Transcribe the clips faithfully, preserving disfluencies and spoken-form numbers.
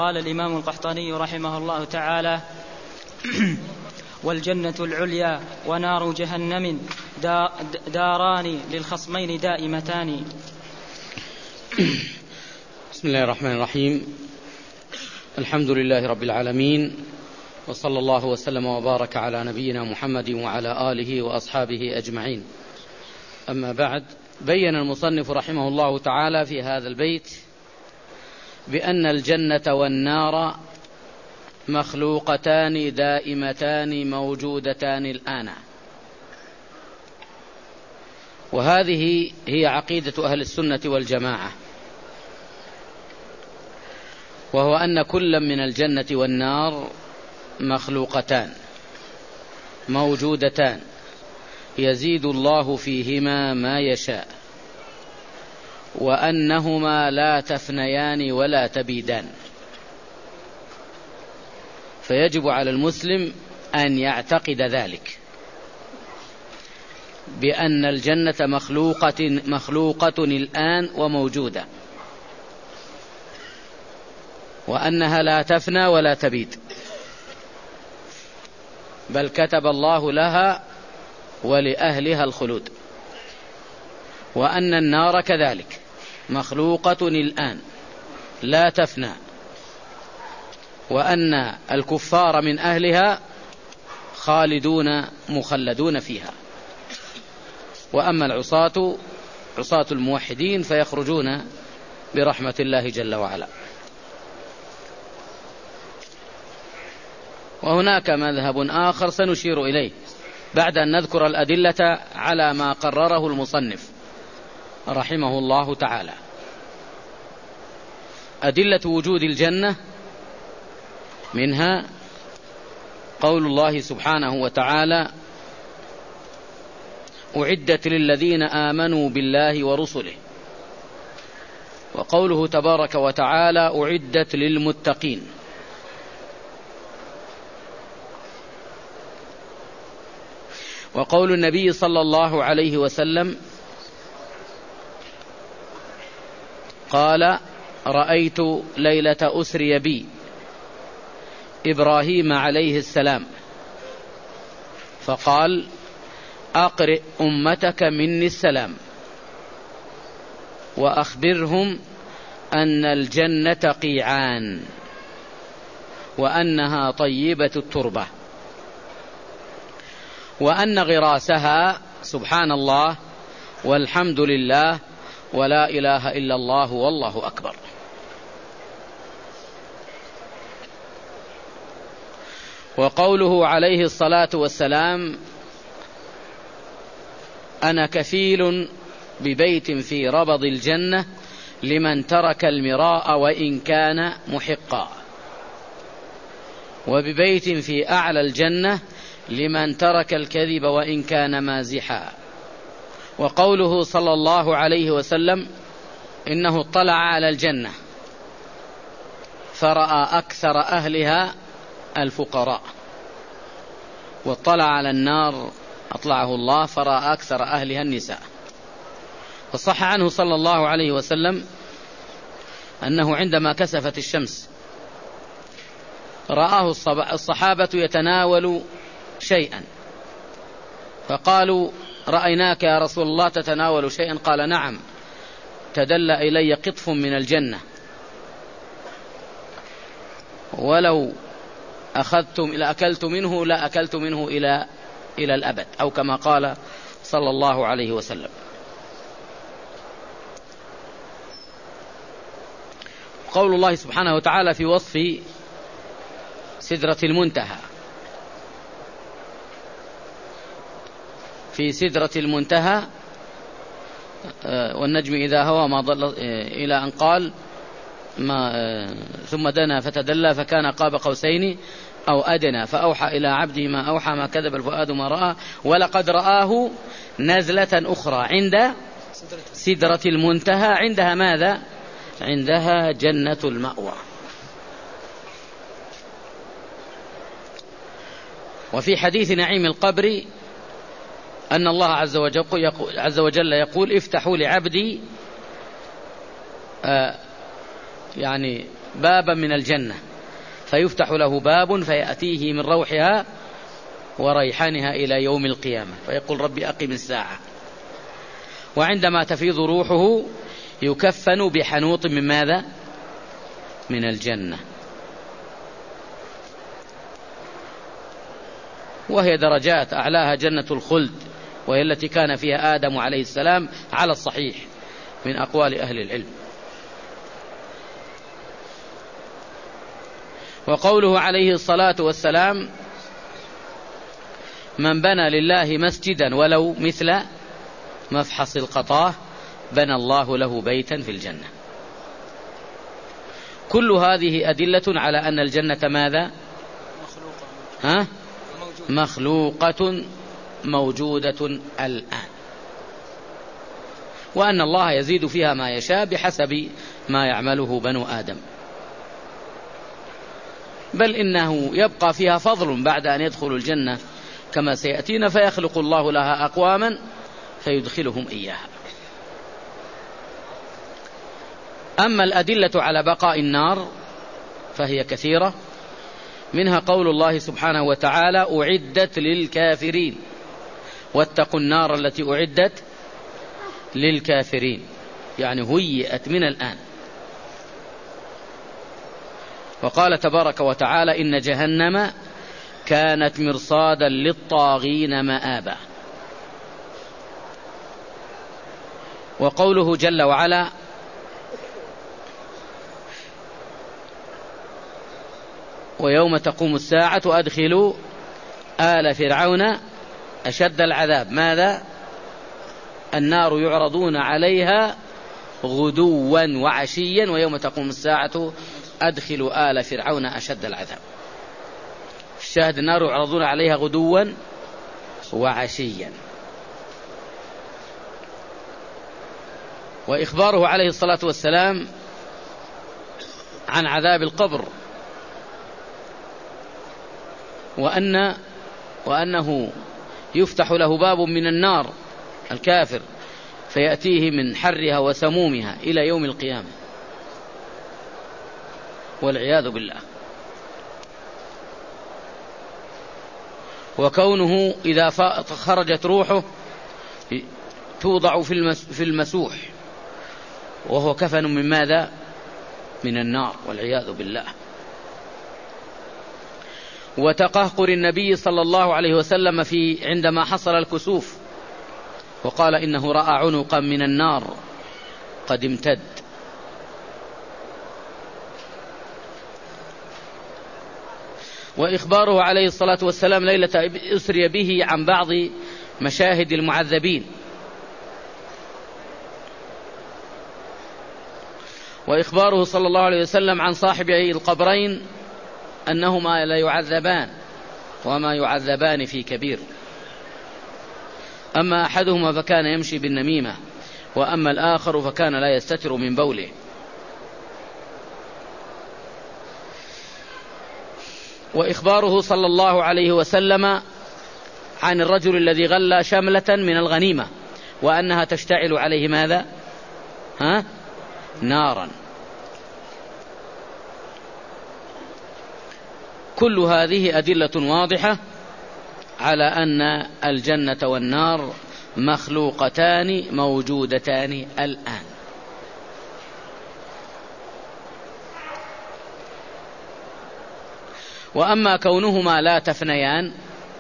قال الإمام القحطاني رحمه الله تعالى: والجنة العليا ونار جهنم داران للخصمين دائمتان. بسم الله الرحمن الرحيم. الحمد لله رب العالمين، وصلى الله وسلم وبارك على نبينا محمد وعلى آله وأصحابه أجمعين. أما بعد، بين المصنف رحمه الله تعالى في هذا البيت بأن الجنة والنار مخلوقتان دائمتان موجودتان الآن، وهذه هي عقيدة أهل السنة والجماعة، وهو أن كل من الجنة والنار مخلوقتان موجودتان يزيد الله فيهما ما يشاء، وأنهما لا تفنيان ولا تبيدان. فيجب على المسلم أن يعتقد ذلك، بأن الجنة مخلوقة, مخلوقة الآن وموجودة، وأنها لا تفنى ولا تبيد، بل كتب الله لها ولأهلها الخلود. وأن النار كذلك مخلوقة الآن لا تفنى، وأن الكفار من أهلها خالدون مخلدون فيها. وأما العصاة عصاة الموحدين فيخرجون برحمة الله جل وعلا. وهناك مذهب آخر سنشير إليه بعد أن نذكر الأدلة على ما قرره المصنف رحمه الله تعالى. أدلة وجود الجنة منها قول الله سبحانه وتعالى: أعدت للذين آمنوا بالله ورسله. وقوله تبارك وتعالى: أعدت للمتقين. وقول النبي صلى الله عليه وسلم قال: رأيت ليلة أسري بي إبراهيم عليه السلام فقال: أقرئ أمتك مني السلام وأخبرهم أن الجنة قيعان وأنها طيبة التربة، وأن غراسها سبحان الله والحمد لله ولا إله إلا الله والله أكبر. وقوله عليه الصلاة والسلام: أنا كفيل ببيت في ربض الجنة لمن ترك المراء وإن كان محقا، وببيت في أعلى الجنة لمن ترك الكذب وإن كان مازحا. وقوله صلى الله عليه وسلم: إنه اطلع على الجنة فرأى أكثر أهلها الفقراء، واطلع على النار أطلعه الله فرأى أكثر أهلها النساء. وصح عنه صلى الله عليه وسلم أنه عندما كسفت الشمس رآه الصحابة يتناول شيئا، فقالوا: رأيناك يا رسول الله تتناول شيئا. قال: نعم، تدلى إلي قطف من الجنة، ولو أخذتم إلى أكلت منه لا أكلت منه إلى إلى الأبد، أو كما قال صلى الله عليه وسلم. قول الله سبحانه وتعالى في وصف سدرة المنتهى: في سدرة المنتهى والنجم إذا هوى ما ضل، إلى أن قال: ما ثم دنا فتدلى فكان قاب قوسين أو أدنى فأوحى إلى عبده ما أوحى ما كذب الفؤاد ما رأى ولقد رآه نزلة أخرى عند سدرة المنتهى. عندها ماذا؟ عندها جنة المأوى. وفي حديث نعيم القبر أن الله عز وجل, عز وجل يقول: افتحوا لعبدي آه يعني بابا من الجنة فيفتح له باب فيأتيه من روحها وريحانها إلى يوم القيامة فيقول ربي أقم الساعة. وعندما تفيض روحه يكفن بحنوط من ماذا؟ من الجنة. وهي درجات، أعلاها جنة الخلد وهي التي كان فيها آدم عليه السلام على الصحيح من أقوال أهل العلم. وقوله عليه الصلاة والسلام من بنى لله مسجدا ولو مثل مفحص القطاه بنى الله له بيتا في الجنة. كل هذه أدلة على أن الجنة ماذا؟ ها؟ مخلوقة موجودة الآن، وأن الله يزيد فيها ما يشاء بحسب ما يعمله بنو آدم، بل إنه يبقى فيها فضل بعد أن يدخلوا الجنة كما سيأتينا، فيخلق الله لها أقواما فيدخلهم إياها. أما الأدلة على بقاء النار فهي كثيرة، منها قول الله سبحانه وتعالى أعدت للكافرين واتقوا النار التي أعدت للكافرين، يعني هيئت من الآن. وقال تبارك وتعالى إن جهنم كانت مرصادا للطاغين مآبا. وقوله جل وعلا ويوم تقوم الساعة أدخلوا آل فرعون أشد العذاب. ماذا؟ النار يعرضون عليها غدوا وعشيا ويوم تقوم الساعة أدخلوا آل فرعون أشد العذاب. الشاهد النار يعرضون عليها غدوا وعشيا. وإخباره عليه الصلاة والسلام عن عذاب القبر وأن وأنه يفتح له باب من النار الكافر فيأتيه من حرها وسمومها إلى يوم القيامة والعياذ بالله. وكونه إذا خرجت روحه توضع في المسوح وهو كفن من ماذا؟ من النار والعياذ بالله. وتقهقر النبي صلى الله عليه وسلم في عندما حصل الكسوف وقال إنه رأى عنقا من النار قد امتد. وإخباره عليه الصلاة والسلام ليلة أسري به عن بعض مشاهد المعذبين. وإخباره صلى الله عليه وسلم عن صاحبي القبرين أنهما لا يعذبان وما يعذبان في كبير، أما أحدهما فكان يمشي بالنميمة وأما الآخر فكان لا يستتر من بوله. وإخباره صلى الله عليه وسلم عن الرجل الذي غلى شملة من الغنيمة وأنها تشتعل عليه ماذا؟ ها؟ نارا. كل هذه أدلة واضحة على أن الجنة والنار مخلوقتان موجودتان الآن. وأما كونهما لا تفنيان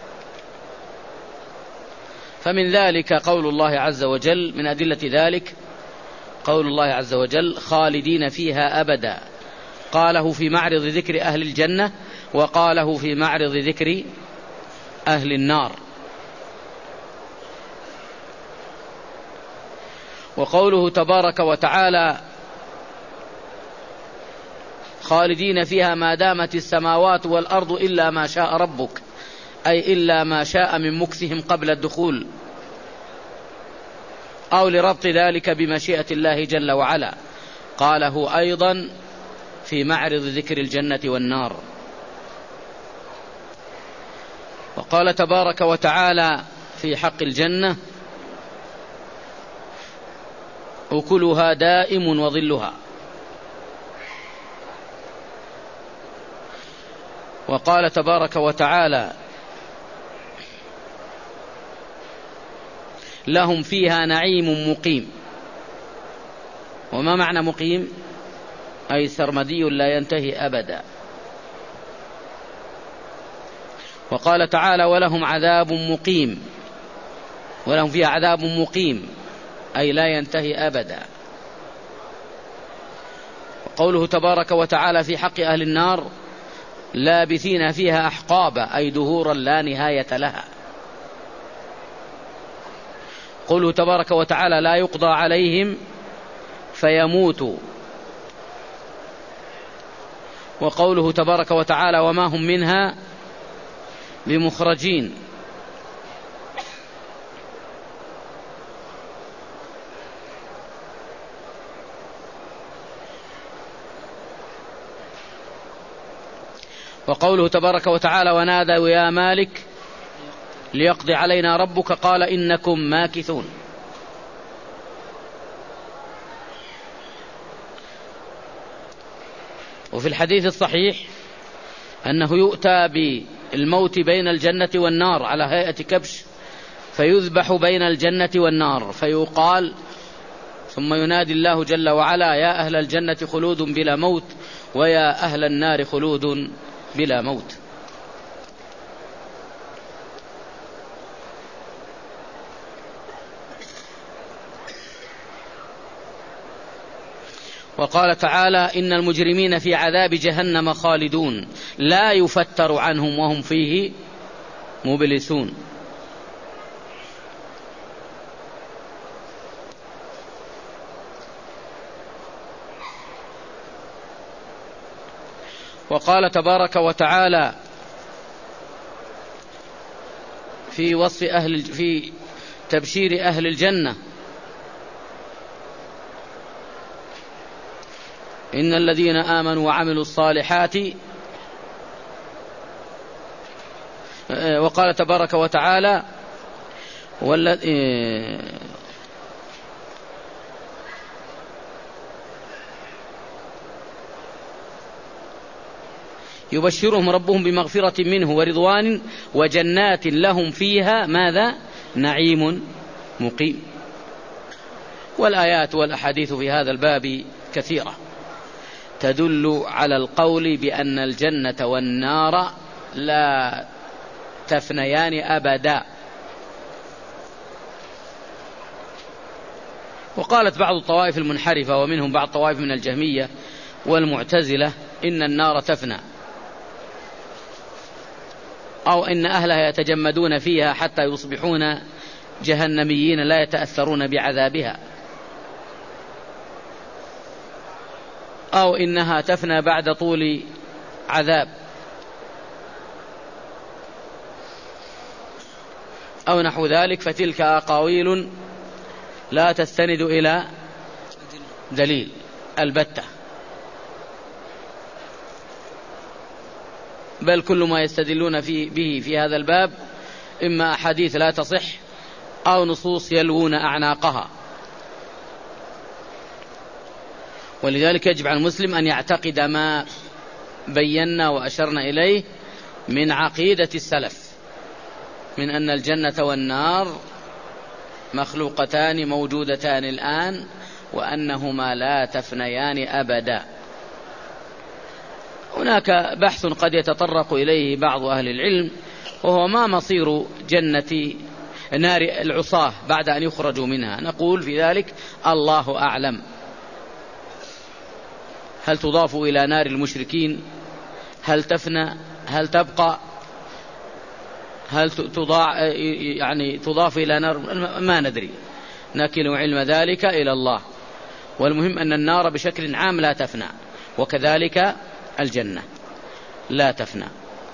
فمن ذلك قول الله عز وجل، من أدلة ذلك قول الله عز وجل خالدين فيها أبدا، قاله في معرض ذكر أهل الجنة وقاله في معرض ذكر أهل النار. وقوله تبارك وتعالى خالدين فيها ما دامت السماوات والأرض إلا ما شاء ربك، أي إلا ما شاء من مكثهم قبل الدخول، أو لربط ذلك بمشيئة الله جل وعلا، قاله أيضا في معرض ذكر الجنة والنار. وقال تبارك وتعالى في حق الجنة أكلها دائم وظلها، وقال تبارك وتعالى لهم فيها نعيم مقيم. وما معنى مقيم؟ أي سرمدي لا ينتهي أبدا. وقال تعالى ولهم عذاب مقيم، ولهم فيها عذاب مقيم أي لا ينتهي أبدا. وقوله تبارك وتعالى في حق أهل النار لابثين فيها أحقابا أي دهورا لا نهاية لها. قوله تبارك وتعالى لا يقضى عليهم فيموتوا. وقوله تبارك وتعالى وما هم منها بمخرجين. وقوله تبارك وتعالى ونادوا يا مالك ليقضي علينا ربك قال إنكم ماكثون. وفي الحديث الصحيح أنه يؤتى بالموت بين الجنة والنار على هيئة كبش فيذبح بين الجنة والنار فيقال ثم ينادي الله جل وعلا يا أهل الجنة خلود بلا موت ويا أهل النار خلود بلا موت. وقال تعالى إن المجرمين في عذاب جهنم خالدون لا يفتر عنهم وهم فيه مبلسون. وقال تبارك وتعالى في وصف أهل في تبشير أهل الجنة إن الذين آمنوا وعملوا الصالحات. وقال تبارك وتعالى يبشرهم ربهم بمغفرة منه ورضوان وجنات لهم فيها ماذا نعيم مقيم. والآيات والأحاديث في هذا الباب كثيرة تدل على القول بأن الجنة والنار لا تفنيان أبدا. وقالت بعض الطوائف المنحرفة ومنهم بعض الطوائف من الجهمية والمعتزلة إن النار تفنى أو إن أهلها يتجمدون فيها حتى يصبحون جهنميين لا يتأثرون بعذابها أو إنها تفنى بعد طول عذاب أو نحو ذلك. فتلك أقاويل لا تستند إلى دليل البتة، بل كل ما يستدلون في به في هذا الباب إما أحاديث لا تصح أو نصوص يلوون أعناقها. ولذلك يجب على المسلم أن يعتقد ما بينا وأشرنا إليه من عقيدة السلف من أن الجنة والنار مخلوقتان موجودتان الآن وأنهما لا تفنيان أبدا. هناك بحث قد يتطرق إليه بعض أهل العلم وهو ما مصير جنة نار العصاة بعد أن يخرجوا منها. نقول في ذلك الله أعلم. هل تضاف إلى نار المشركين؟ هل تفنى؟ هل تبقى؟ هل تضاع يعني تضاف إلى نار؟ ما ندري، نكل علم ذلك إلى الله. والمهم أن النار بشكل عام لا تفنى وكذلك الجنة لا تفنى.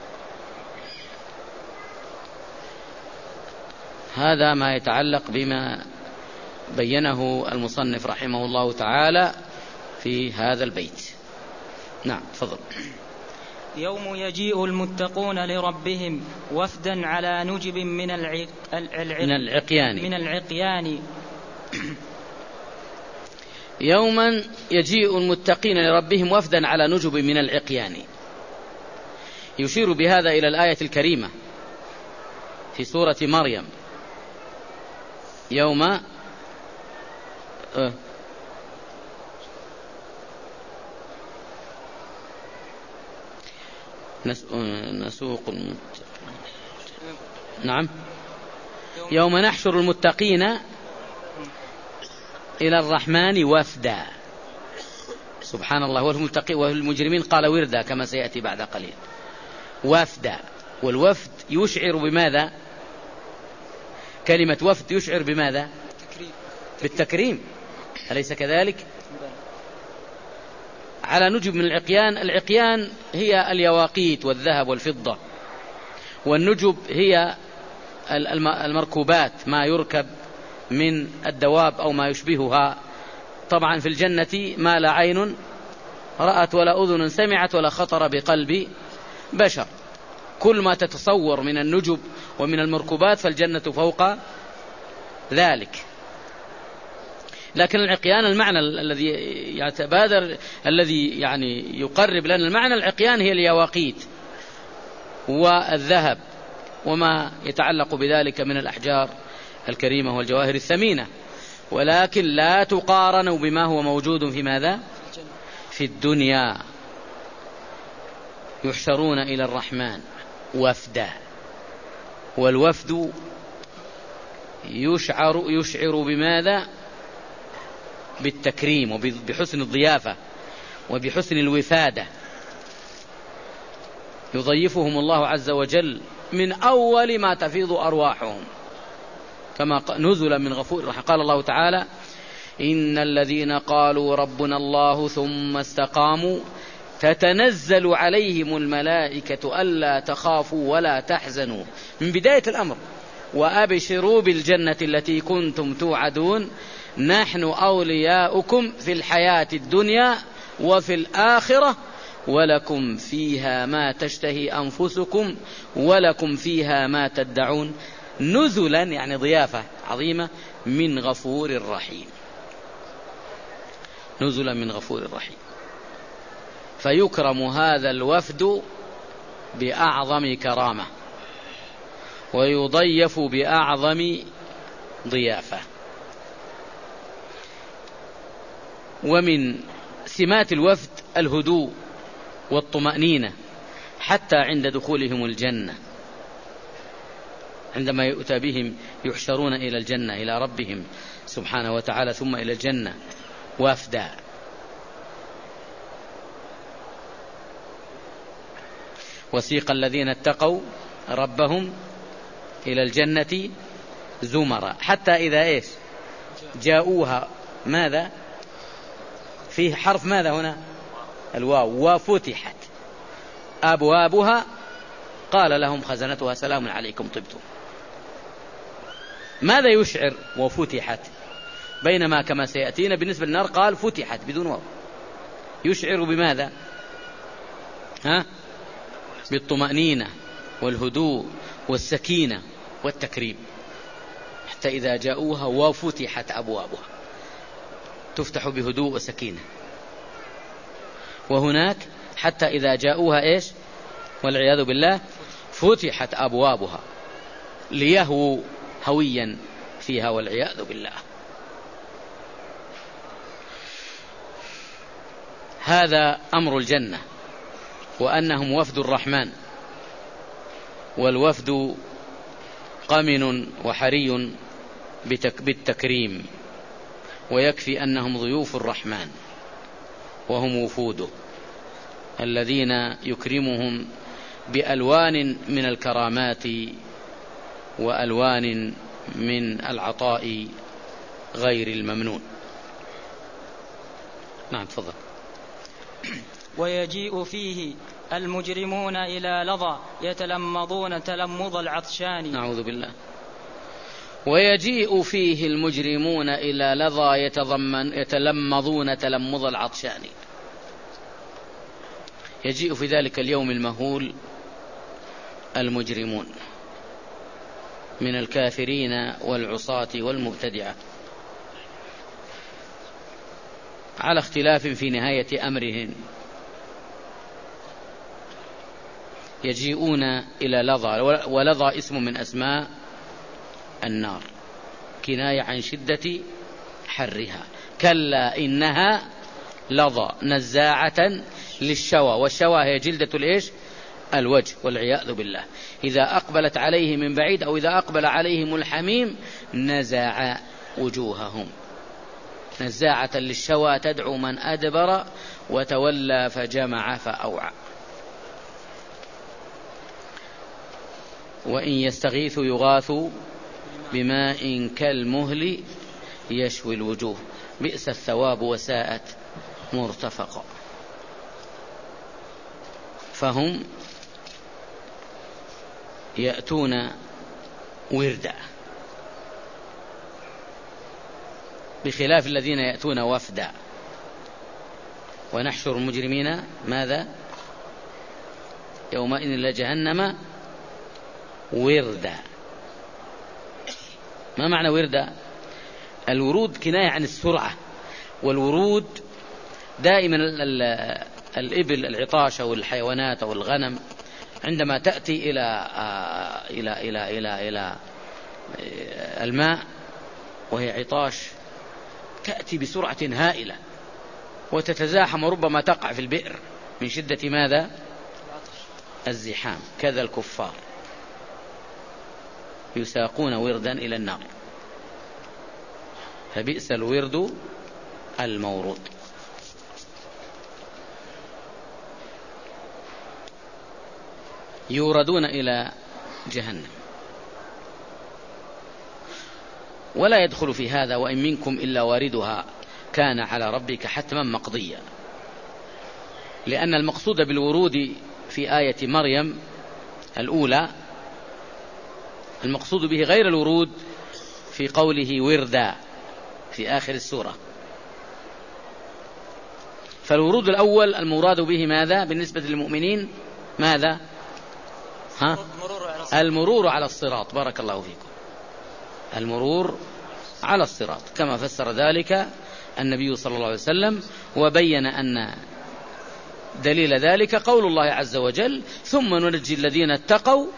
هذا ما يتعلق بما بينه المصنف رحمه الله تعالى في هذا البيت. نعم تفضل. يوم يجيء المتقون لربهم وفدا على نجب من, العق... الع... من العقيان من العقيان. يوما يجيء المتقين لربهم وفدا على نجب من العقيان. يشير بهذا إلى الآية الكريمة في سورة مريم يوم أه نسوق المتقين. نعم، يوم نحشر المتقين إلى الرحمن وفدا. سبحان الله. والمجرمين قال وردا كما سيأتي بعد قليل. وفدا، والوفد يشعر بماذا؟ كلمة وفد يشعر بماذا؟ بالتكريم، أليس كذلك؟ على نجب من العقيان. العقيان هي اليواقيت والذهب والفضة، والنجب هي المركوبات، ما يركب من الدواب أو ما يشبهها. طبعا في الجنة ما لا عين رأت ولا أذن سمعت ولا خطر بقلب بشر. كل ما تتصور من النجب ومن المركوبات فالجنة فوق ذلك. لكن العقيان المعنى الذي يتبادر الذي يعني يقرب لنا المعنى، العقيان هي اليواقيت والذهب وما يتعلق بذلك من الأحجار الكريمة والجواهر الثمينة، ولكن لا تقارن بما هو موجود في ماذا؟ في الدنيا. يحشرون إلى الرحمن وفدا، والوفد يشعر يشعر بماذا؟ بالتكريم وبحسن الضيافة وبحسن الوفادة. يضيفهم الله عز وجل من أول ما تفيض أرواحهم، كما نزلا من غفور رحيم. قال الله تعالى: إن الذين قالوا ربنا الله ثم استقاموا تتنزل عليهم الملائكة ألا تخافوا ولا تحزنوا، من بداية الأمر، وأبشروا بالجنة التي كنتم توعدون نحن أولياؤكم في الحياة الدنيا وفي الآخرة ولكم فيها ما تشتهي أنفسكم ولكم فيها ما تدعون نزلا، يعني ضيافة عظيمة من غفور رحيم. نزلا من غفور رحيم. فيكرم هذا الوفد بأعظم كرامة ويضيف بأعظم ضيافة. ومن سمات الوفد الهدوء والطمأنينة حتى عند دخولهم الجنة، عندما يؤتى بهم يحشرون إلى الجنة إلى ربهم سبحانه وتعالى ثم إلى الجنة وفدا. وسيق الذين اتقوا ربهم إلى الجنة زمرا حتى إذا إيش جاءوها. ماذا فيه حرف ماذا هنا؟ الواو. وفتحت أبوابها قال لهم خزنتها سلام عليكم طبتم. ماذا يشعر وفتحت؟ بينما كما سيأتينا بالنسبة للنار قال فتحت بدون واو. يشعر بماذا؟ ها؟ بالطمأنينة والهدوء والسكينة والتكريم. حتى إذا جاءوها وفتحت أبوابها، تفتح بهدوء وسكينة. وهناك حتى إذا جاءوها إيش؟ والعياذ بالله فتحت أبوابها ليهووا هويا فيها والعياذ بالله. هذا أمر الجنة، وأنهم وفد الرحمن، والوفد قمن وحري بالتكريم، ويكفي أنهم ضيوف الرحمن وهم وفوده الذين يكرمهم بألوان من الكرامات وألوان من العطاء غير الممنون. نعم تفضل. ويجيء فيه المجرمون إلى لظى يتلمضون تلمض العطشان. نعوذ بالله. ويجيء فيه المجرمون إلى لظى يتضمن يتلمضون تلمض العطشان. يجيء في ذلك اليوم المهول المجرمون من الكافرين والعصاة والمبتدعة على اختلاف في نهاية أمرهم. يجيئون إلى لظى، ولظى اسم من أسماء النار، كناية عن شدة حرها. كلا إنها لظى نزاعة للشوى، والشوى هي جلدة الإيش؟ الوجه، والعياذ بالله. إذا أقبلت عليه من بعيد أو إذا أقبل عليهم الحميم نزع وجوههم. نزاعة للشوى تدعو من أدبر وتولى فجمع فأوعى. وإن يستغيثوا يغاثوا بماء كالمهل يشوي الوجوه بئس الثواب وساءت مرتفقا. فهم يأتون وردا، بخلاف الذين يأتون وفدا. ونحشر المجرمين ماذا؟ يومئذ لجهنم وردا. ما معنى وردا؟ الورود كناية عن السرعة، والورود دائما الإبل العطاشة والحيوانات أو الغنم عندما تأتي إلى إلى إلى إلى إلى الماء وهي عطاش تأتي بسرعة هائلة وتتزاحم وربما تقع في البئر من شدة ماذا؟ الزحام. كذا الكفار يساقون وردا إلى النار، فبئس الورد المورود. يوردون إلى جهنم. ولا يدخل في هذا وإن منكم إلا واردها كان على ربك حتما مقضيا، لأن المقصود بالورود في آية مريم الأولى المقصود به غير الورود في قوله وردا في آخر السورة. فالورود الأول المراد به ماذا بالنسبة للمؤمنين؟ ماذا؟ ها؟ المرور على الصراط. بارك الله فيكم. المرور على الصراط كما فسر ذلك النبي صلى الله عليه وسلم، وبين أن دليل ذلك قول الله عز وجل ثم ننجي الذين اتقوا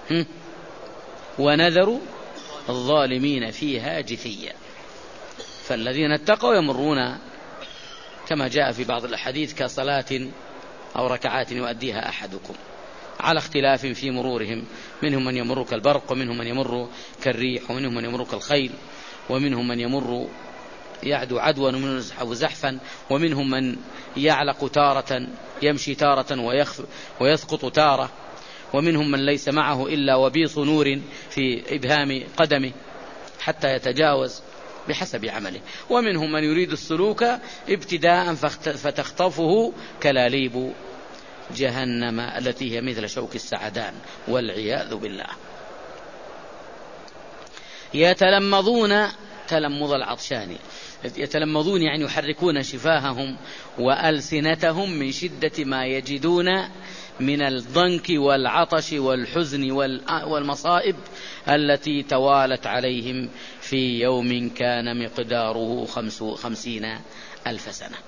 ونذر الظالمين فيها جثيا. فالذين اتقوا يمرون كما جاء في بعض الأحاديث كصلاة أو ركعات يؤديها أحدكم، على اختلاف في مرورهم. منهم من يمر كالبرق، ومنهم من يمر كالريح، ومنهم من يمر كالخيل، ومنهم من يمر يعدو عدوا، ومنهم يزحف زحفا، ومنهم من يعلق تارة يمشي تارة ويسقط تارة، ومنهم من ليس معه إلا وبيص نور في إبهام قدمه حتى يتجاوز بحسب عمله، ومنهم من يريد السلوك ابتداء فتخطفه كلاليب جهنم التي هي مثل شوك السعدان والعياذ بالله. يتلمضون تلمض العطشان، يتلمضون يعني يحركون شفاههم وألسنتهم من شدة ما يجدون من الضنك والعطش والحزن والمصائب التي توالت عليهم في يوم كان مقداره خمسين ألف سنة.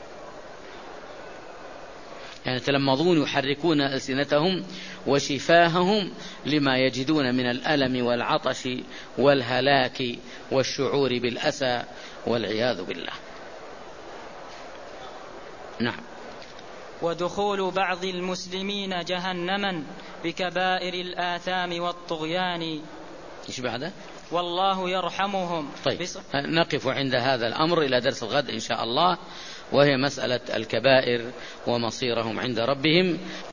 يعني يتلمضون يحركون ألسنتهم وشفاههم لما يجدون من الألم والعطش والهلاك والشعور بالأسى والعياذ بالله. نعم. ودخول بعض المسلمين جهنما بكبائر الآثام والطغيان. إيش بعده؟ والله يرحمهم. طيب نقف عند هذا الأمر إلى درس الغد إن شاء الله، وهي مسألة الكبائر ومصيرهم عند ربهم.